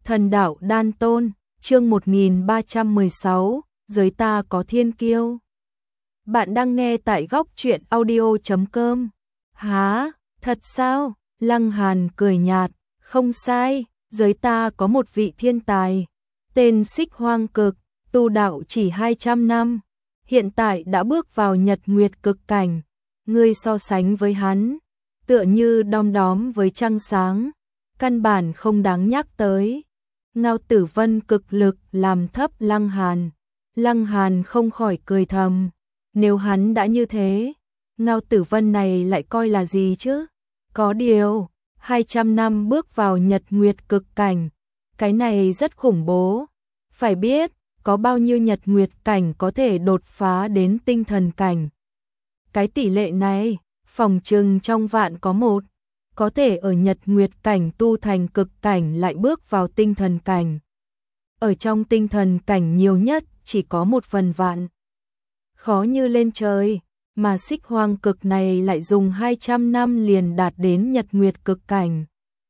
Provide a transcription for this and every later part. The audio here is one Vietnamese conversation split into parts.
Thần đạo đan tôn, chương 1316, giới ta có thiên kiêu. Bạn đang nghe tại góc truyện audio.com. Hả, thật sao? Lăng Hàn cười nhạt, không sai, giới ta có một vị thiên tài, tên Xích Hoang Cực, tu đạo chỉ 200 năm, hiện tại đã bước vào nhật nguyệt cực cảnh. Ngươi so sánh với hắn, tựa như đom đóm với trăng sáng, căn bản không đáng nhắc tới. Ngao Tử Vân cực lực làm thấp Lăng Hàn. Lăng Hàn không khỏi cười thầm, nếu hắn đã như thế, Ngao Tử Vân này lại coi là gì chứ? Có điều, 200 năm bước vào nhật nguyệt cực cảnh, cái này rất khủng bố. Phải biết, có bao nhiêu nhật nguyệt cảnh có thể đột phá đến tinh thần cảnh. Cái tỷ lệ này, phỏng chừng trong vạn có một, có thể ở nhật nguyệt cảnh tu thành cực cảnh lại bước vào tinh thần cảnh. Ở trong tinh thần cảnh nhiều nhất chỉ có 1/1000. Khó như lên trời, mà Xích Hoang Cực này lại dùng 200 năm liền đạt đến nhật nguyệt cực cảnh.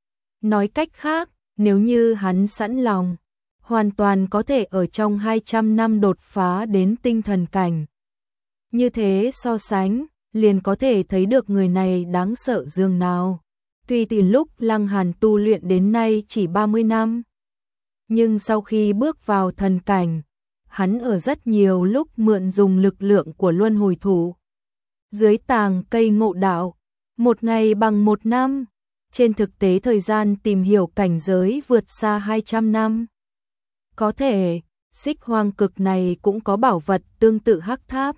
Nói cách khác, nếu như hắn sẵn lòng, hoàn toàn có thể ở trong 200 năm đột phá đến tinh thần cảnh. Như thế so sánh, liền có thể thấy được người này đáng sợ dường nào. Tuy từ lúc Lăng Hàn tu luyện đến nay chỉ 30 năm, nhưng sau khi bước vào thần cảnh, hắn ở rất nhiều lúc mượn dùng lực lượng của luân hồi thủ. Dưới tàng cây ngộ đạo, một ngày bằng một năm, trên thực tế thời gian tìm hiểu cảnh giới vượt xa 200 năm. Có thể, Xích Hoang Cực này cũng có bảo vật tương tự Hắc Tháp,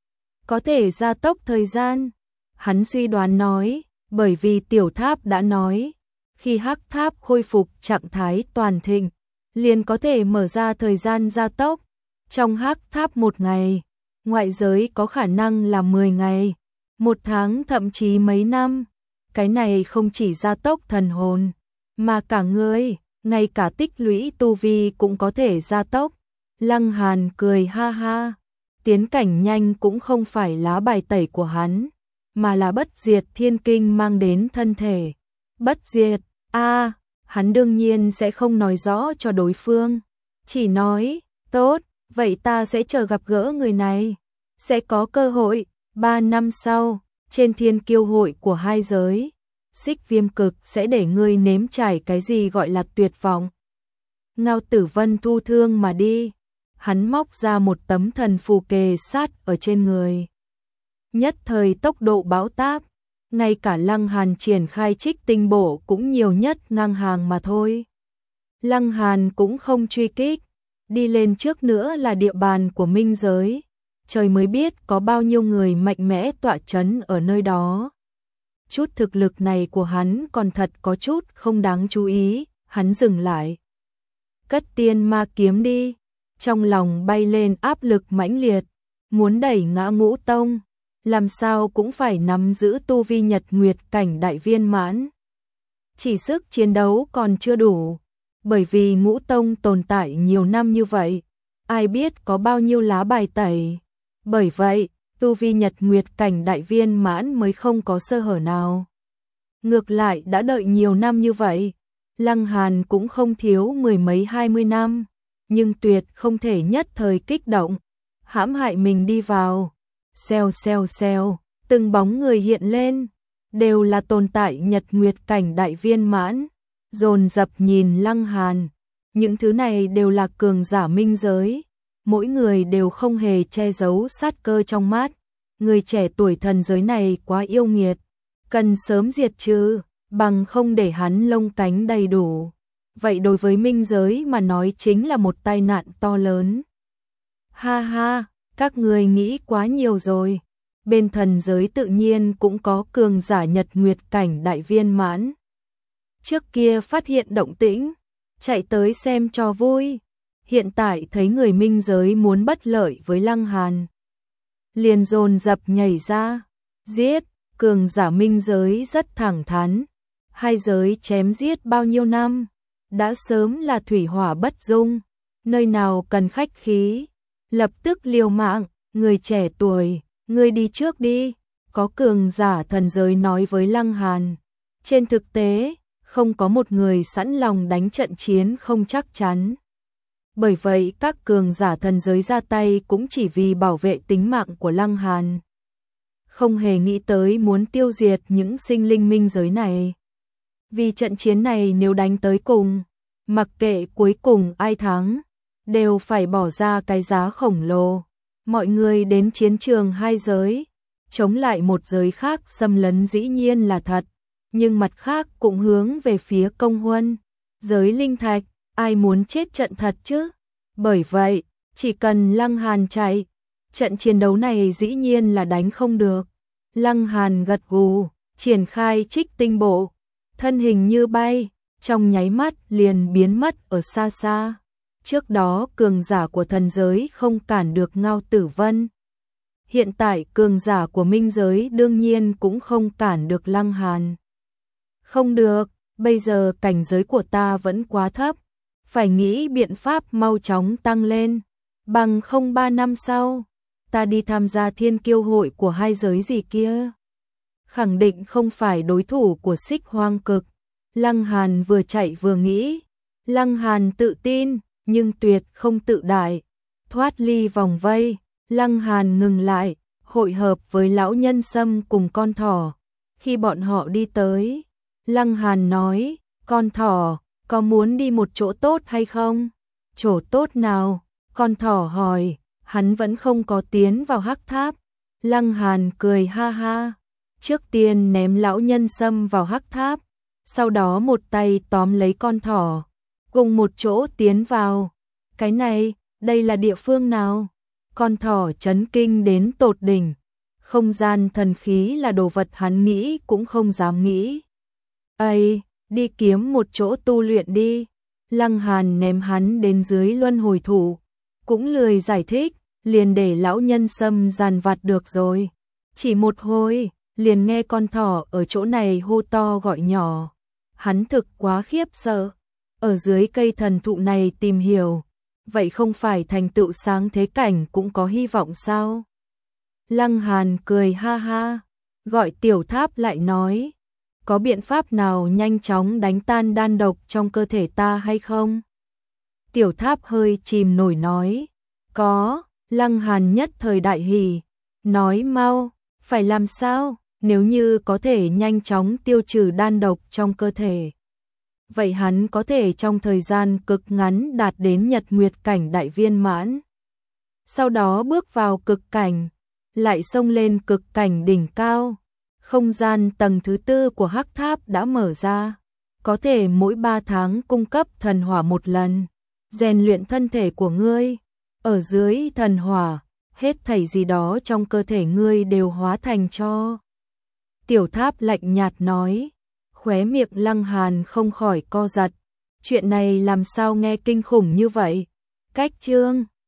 có thể gia tốc thời gian. Hắn suy đoán nói, bởi vì Tiểu Tháp đã nói, khi Hắc Tháp khôi phục trạng thái toàn thịnh, liền có thể mở ra thời gian gia tốc. Trong Hắc Tháp một ngày, ngoại giới có khả năng là 10 ngày, 1 tháng thậm chí mấy năm. Cái này không chỉ gia tốc thần hồn, mà cả người, ngay cả tích lũy tu vi cũng có thể gia tốc. Lăng Hàn cười ha ha, tiến cảnh nhanh cũng không phải lá bài tẩy của hắn, mà là bất diệt thiên kinh mang đến thân thể. Bất diệt, hắn đương nhiên sẽ không nói rõ cho đối phương, chỉ nói, tốt, vậy ta sẽ chờ gặp gỡ người này, sẽ có cơ hội. 3 năm sau, trên thiên kiêu hội của hai giới, Xích Viêm Cực sẽ để ngươi nếm trải cái gì gọi là tuyệt vọng. Ngao Tử Vân thu thương mà đi, hắn móc ra một tấm thần phù kề sát ở trên người. Nhất thời tốc độ bão táp, ngay cả Lăng Hàn triển khai Trích Tinh Bổ cũng nhiều nhất ngang hàng mà thôi. Lăng Hàn cũng không truy kích, đi lên trước nữa là địa bàn của minh giới, trời mới biết có bao nhiêu người mạnh mẽ tọa chấn ở nơi đó. Chút thực lực này của hắn còn thật có chút không đáng chú ý, hắn dừng lại. Cất tiên ma kiếm đi, trong lòng bay lên áp lực mãnh liệt, muốn đẩy ngã Ngũ Tông, làm sao cũng phải nắm giữ tu vi nhật nguyệt cảnh đại viên mãn. Chỉ sức chiến đấu còn chưa đủ, bởi vì Ngũ Tông tồn tại nhiều năm như vậy, ai biết có bao nhiêu lá bài tẩy. Bởi vậy, tu vi nhật nguyệt cảnh đại viên mãn mới không có sơ hở nào. Ngược lại đã đợi nhiều năm như vậy, Lăng Hàn cũng không thiếu 10 mấy 20 năm, nhưng tuyệt không thể nhất thời kích động, hãm hại mình đi vào. Xèo xèo xèo, từng bóng người hiện lên, đều là tồn tại nhật nguyệt cảnh đại viên mãn, dồn dập nhìn Lăng Hàn. Những thứ này đều là cường giả minh giới, mỗi người đều không hề che giấu sát cơ trong mắt. Người trẻ tuổi thần giới này quá yêu nghiệt, cần sớm diệt trừ, bằng không để hắn lông cánh đầy đủ. Vậy đối với minh giới mà nói chính là một tai nạn to lớn. Ha ha, các người nghĩ quá nhiều rồi. Bên thần giới tự nhiên cũng có cường giả nhật nguyệt cảnh đại viên mãn. Trước kia phát hiện động tĩnh, chạy tới xem cho vui. Hiện tại thấy người minh giới muốn bất lợi với Lăng Hàn, liền dồn dập nhảy ra, giết. Cường giả minh giới rất thẳng thắn, hai giới chém giết bao nhiêu năm, đã sớm là thủy hỏa bất dung, nơi nào cần khách khí, lập tức liều mạng. Người trẻ tuổi, ngươi đi trước đi, có cường giả thần giới nói với Lăng Hàn. Trên thực tế, không có một người sẵn lòng đánh trận chiến không chắc chắn. Bởi vậy các cường giả thần giới ra tay cũng chỉ vì bảo vệ tính mạng của Lăng Hàn. Không hề nghĩ tới muốn tiêu diệt những sinh linh minh giới này. Vì trận chiến này nếu đánh tới cùng, mặc kệ cuối cùng ai thắng, đều phải bỏ ra cái giá khổng lồ. Mọi người đến chiến trường hai giới, chống lại một giới khác xâm lấn dĩ nhiên là thật, nhưng mặt khác cũng hướng về phía Công Huân, giới linh thạch, ai muốn chết trận thật chứ? Bởi vậy, chỉ cần Lăng Hàn chạy, trận chiến đấu này dĩ nhiên là đánh không được. Lăng Hàn gật gù, triển khai Trích Tinh Bộ, thân hình như bay, trong nháy mắt liền biến mất ở xa xa. Trước đó cường giả của thần giới không cản được Ngao Tử Vân. Hiện tại cường giả của minh giới đương nhiên cũng không cản được Lăng Hàn. Không được, bây giờ cảnh giới của ta vẫn quá thấp, phải nghĩ biện pháp mau chóng tăng lên, bằng không 3 năm sau, ta đi tham gia thiên kiêu hội của hai giới gì kia. Khẳng định không phải đối thủ của Xích Hoang Cực. Lăng Hàn vừa chạy vừa nghĩ, Lăng Hàn tự tin, nhưng tuyệt không tự đại. Thoát ly vòng vây, Lăng Hàn ngừng lại, hội hợp với lão nhân sâm cùng con thỏ. Khi bọn họ đi tới, Lăng Hàn nói, con thỏ, có muốn đi một chỗ tốt hay không? Chỗ tốt nào? Con thỏ hỏi, hắn vẫn không có tiến vào hắc tháp. Lăng Hàn cười ha ha, trước tiên ném lão nhân sâm vào hắc tháp, sau đó một tay tóm lấy con thỏ, cùng một chỗ tiến vào. Cái này, đây là địa phương nào? Con thỏ chấn kinh đến tột đỉnh. Không gian thần khí là đồ vật hắn nghĩ cũng không dám nghĩ. Ây, đi kiếm một chỗ tu luyện đi. Lăng Hàn ném hắn đến dưới luân hồi thủ, cũng lười giải thích, liền để lão nhân sâm dàn vặt được rồi. Chỉ một hồi, liền nghe con thỏ ở chỗ này hô to gọi nhỏ. Hắn thực quá khiếp sợ, ở dưới cây thần thụ này tìm hiểu, vậy không phải thành tựu sáng thế cảnh cũng có hy vọng sao? Lăng Hàn cười ha ha, gọi Tiểu Tháp lại nói, có biện pháp nào nhanh chóng đánh tan đan độc trong cơ thể ta hay không? Tiểu Tháp hơi chìm nổi nói, có. Lăng Hàn nhất thời đại hỉ, nói mau, phải làm sao, nếu như có thể nhanh chóng tiêu trừ đan độc trong cơ thể. Vậy hắn có thể trong thời gian cực ngắn đạt đến nhật nguyệt cảnh đại viên mãn. Sau đó bước vào cực cảnh, lại xông lên cực cảnh đỉnh cao. Không gian tầng thứ 4 của hắc tháp đã mở ra, có thể mỗi 3 tháng cung cấp thần hỏa một lần, rèn luyện thân thể của ngươi. Ở dưới thần hỏa, hết thảy gì đó trong cơ thể ngươi đều hóa thành tro. Tiểu Tháp lạnh nhạt nói, khóe miệng Lăng Hàn không khỏi co giật. Chuyện này làm sao nghe kinh khủng như vậy? Cách chương